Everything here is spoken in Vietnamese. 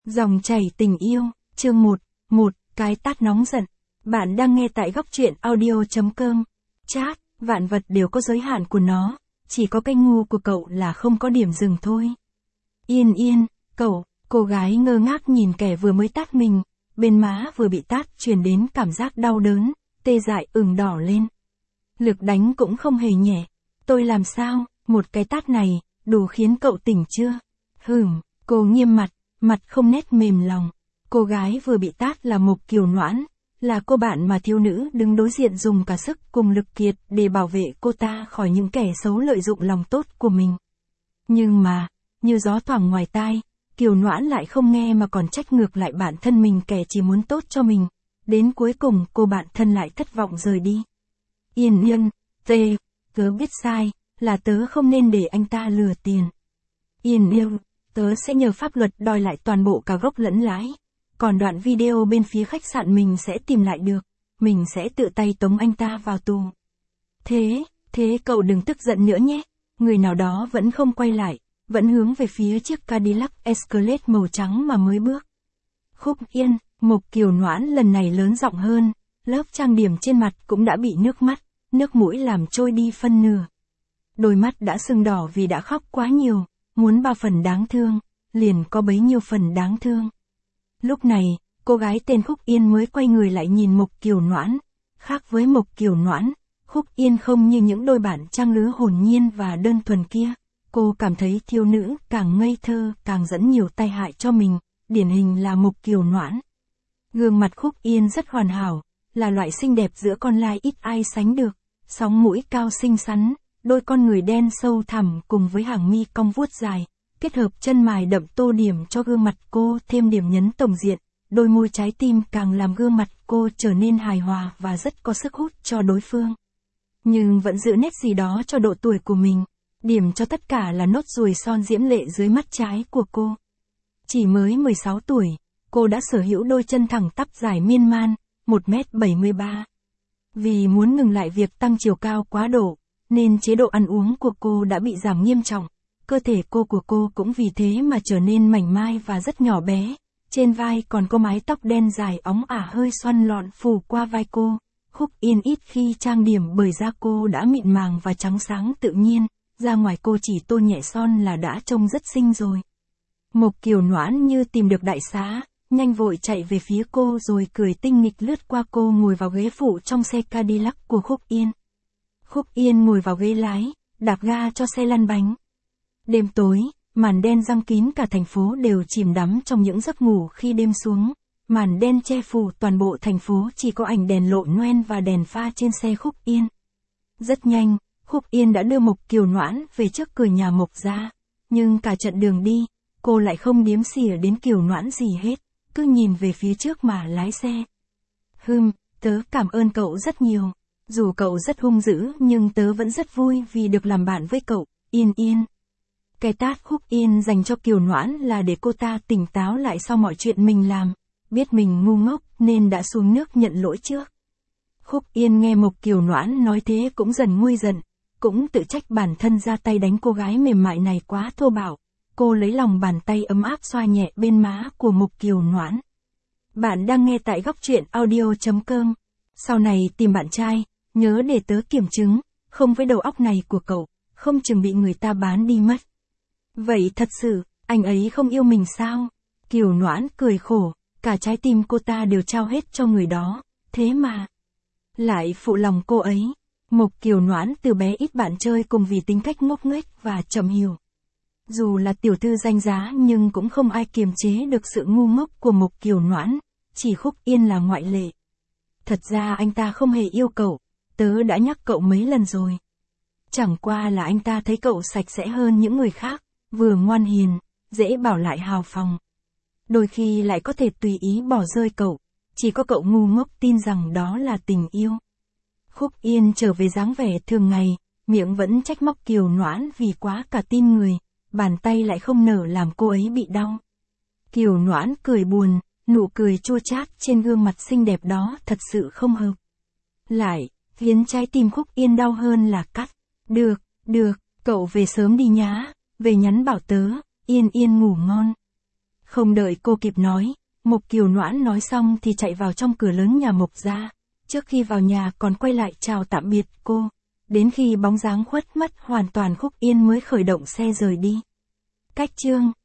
Dòng chảy tình yêu, chương 1, một cái tát nóng giận. Bạn đang nghe tại góc truyện audio.com. Chat, vạn vật đều có giới hạn của nó, chỉ có cái ngu của cậu là không có điểm dừng thôi. Yên, cô gái ngơ ngác nhìn kẻ vừa mới tát mình, bên má vừa bị tát truyền đến cảm giác đau đớn, tê dại ửng đỏ lên. Lực đánh cũng không hề nhẹ. Tôi làm sao, một cái tát này, đủ khiến cậu tỉnh chưa? Cô nghiêm mặt không nét mềm lòng. Cô gái vừa bị tát là Mộc Kiều Noãn, là cô bạn mà thiếu nữ đứng đối diện dùng cả sức cùng lực kiệt để bảo vệ cô ta khỏi những kẻ xấu lợi dụng lòng tốt của mình. Nhưng mà, như gió thoảng ngoài tai, Kiều Noãn lại không nghe mà còn trách ngược lại bản thân mình kẻ chỉ muốn tốt cho mình. Đến cuối cùng cô bạn thân lại thất vọng rời đi. Yên, tớ biết sai, là tớ không nên để anh ta lừa tiền. Yên, tớ sẽ nhờ pháp luật đòi lại toàn bộ cả gốc lẫn lãi. Còn đoạn video bên phía khách sạn mình sẽ tìm lại được. Mình sẽ tự tay tống anh ta vào tù. Thế cậu đừng tức giận nữa nhé. Người nào đó vẫn không quay lại, vẫn hướng về phía chiếc Cadillac Escalade màu trắng mà mới bước. Khúc Yên, Mộc Kiều Noãn lần này lớn giọng hơn, lớp trang điểm trên mặt cũng đã bị nước mũi làm trôi đi phân nửa. Đôi mắt đã sưng đỏ vì đã khóc quá nhiều, muốn bao phần đáng thương, liền có bấy nhiêu phần đáng thương. Lúc này, cô gái tên Khúc Yên mới quay người lại nhìn Mộc Kiều Noãn. Khác với Mộc Kiều Noãn, Khúc Yên không như những đôi bạn trang lứa hồn nhiên và đơn thuần kia. Cô cảm thấy thiếu nữ càng ngây thơ càng dẫn nhiều tai hại cho mình, điển hình là Mộc Kiều Noãn. Gương mặt Khúc Yên rất hoàn hảo, là loại xinh đẹp giữa con lai ít ai sánh được, sóng mũi cao xinh xắn, đôi con người đen sâu thẳm cùng với hàng mi cong vuốt dài, kết hợp chân mày đậm tô điểm cho gương mặt cô thêm điểm nhấn tổng diện, đôi môi trái tim càng làm gương mặt cô trở nên hài hòa và rất có sức hút cho đối phương. Nhưng vẫn giữ nét gì đó cho độ tuổi của mình, điểm cho tất cả là nốt ruồi son diễm lệ dưới mắt trái của cô. Chỉ mới 16 tuổi, cô đã sở hữu đôi chân thẳng tắp dài miên man, 1m73. Vì muốn ngừng lại việc tăng chiều cao quá độ, nên chế độ ăn uống của cô đã bị giảm nghiêm trọng. Cơ thể của cô cũng vì thế mà trở nên mảnh mai và rất nhỏ bé. Trên vai còn có mái tóc đen dài óng ả hơi xoăn lọn phủ qua vai cô. Khúc Yên ít khi trang điểm bởi da cô đã mịn màng và trắng sáng tự nhiên, ra ngoài cô chỉ tô nhẹ son là đã trông rất xinh rồi. Mộc Kiều Noãn như tìm được đại xá, nhanh vội chạy về phía cô rồi cười tinh nghịch lướt qua cô ngồi vào ghế phụ trong xe Cadillac của Khúc Yên. Khúc Yên ngồi vào ghế lái, đạp ga cho xe lăn bánh. Đêm tối, màn đen giăng kín cả thành phố đều chìm đắm trong những giấc ngủ khi đêm xuống. Màn đen che phủ toàn bộ thành phố chỉ có ảnh đèn lộ noen và đèn pha trên xe Khúc Yên. Rất nhanh, Khúc Yên đã đưa Mộc Kiều Noãn về trước cửa nhà Mộc gia. Nhưng cả trận đường đi, cô lại không điếm xỉa đến Kiều Noãn gì hết, cứ nhìn về phía trước mà lái xe. Tớ cảm ơn cậu rất nhiều. Dù cậu rất hung dữ nhưng tớ vẫn rất vui vì được làm bạn với cậu, Yên. Cái tát Khúc Yên dành cho Kiều Noãn là để cô ta tỉnh táo lại sau mọi chuyện mình làm, biết mình ngu ngốc nên đã xuống nước nhận lỗi trước. Khúc Yên nghe Mộc Kiều Noãn nói thế cũng dần nguôi giận, cũng tự trách bản thân ra tay đánh cô gái mềm mại này quá thô bạo. Cô lấy lòng bàn tay ấm áp xoa nhẹ bên má của Mộc Kiều Noãn. Bạn đang nghe tại góc truyện audio.com. Sau này tìm bạn trai, nhớ để tớ kiểm chứng, không với đầu óc này của cậu, không chừng bị người ta bán đi mất. Vậy thật sự, anh ấy không yêu mình sao? Kiều Noãn cười khổ, cả trái tim cô ta đều trao hết cho người đó, thế mà lại phụ lòng cô ấy. Mộc Kiều Noãn từ bé ít bạn chơi cùng vì tính cách ngốc nghếch và chậm hiểu. Dù là tiểu thư danh giá nhưng cũng không ai kiềm chế được sự ngu ngốc của Mộc Kiều Noãn, chỉ Khúc Yên là ngoại lệ. Thật ra anh ta không hề yêu cậu, tớ đã nhắc cậu mấy lần rồi. Chẳng qua là anh ta thấy cậu sạch sẽ hơn những người khác, vừa ngoan hiền, dễ bảo lại hào phóng. Đôi khi lại có thể tùy ý bỏ rơi cậu, chỉ có cậu ngu ngốc tin rằng đó là tình yêu. Khúc Yên trở về dáng vẻ thường ngày, miệng vẫn trách móc Kiều Noãn vì quá cả tin người, bàn tay lại không nở làm cô ấy bị đau. Kiều Noãn cười buồn, nụ cười chua chát trên gương mặt xinh đẹp đó thật sự không hợp. Lại, khiến trái tim Khúc Yên đau hơn là cắt. Được, cậu về sớm đi nhá, về nhắn bảo tớ, Yên ngủ ngon. Không đợi cô kịp nói, Mục Kiều Noãn nói xong thì chạy vào trong cửa lớn nhà Mục gia. Trước khi vào nhà còn quay lại chào tạm biệt cô. Đến khi bóng dáng khuất mất hoàn toàn Khúc Yên mới khởi động xe rời đi. Cách chương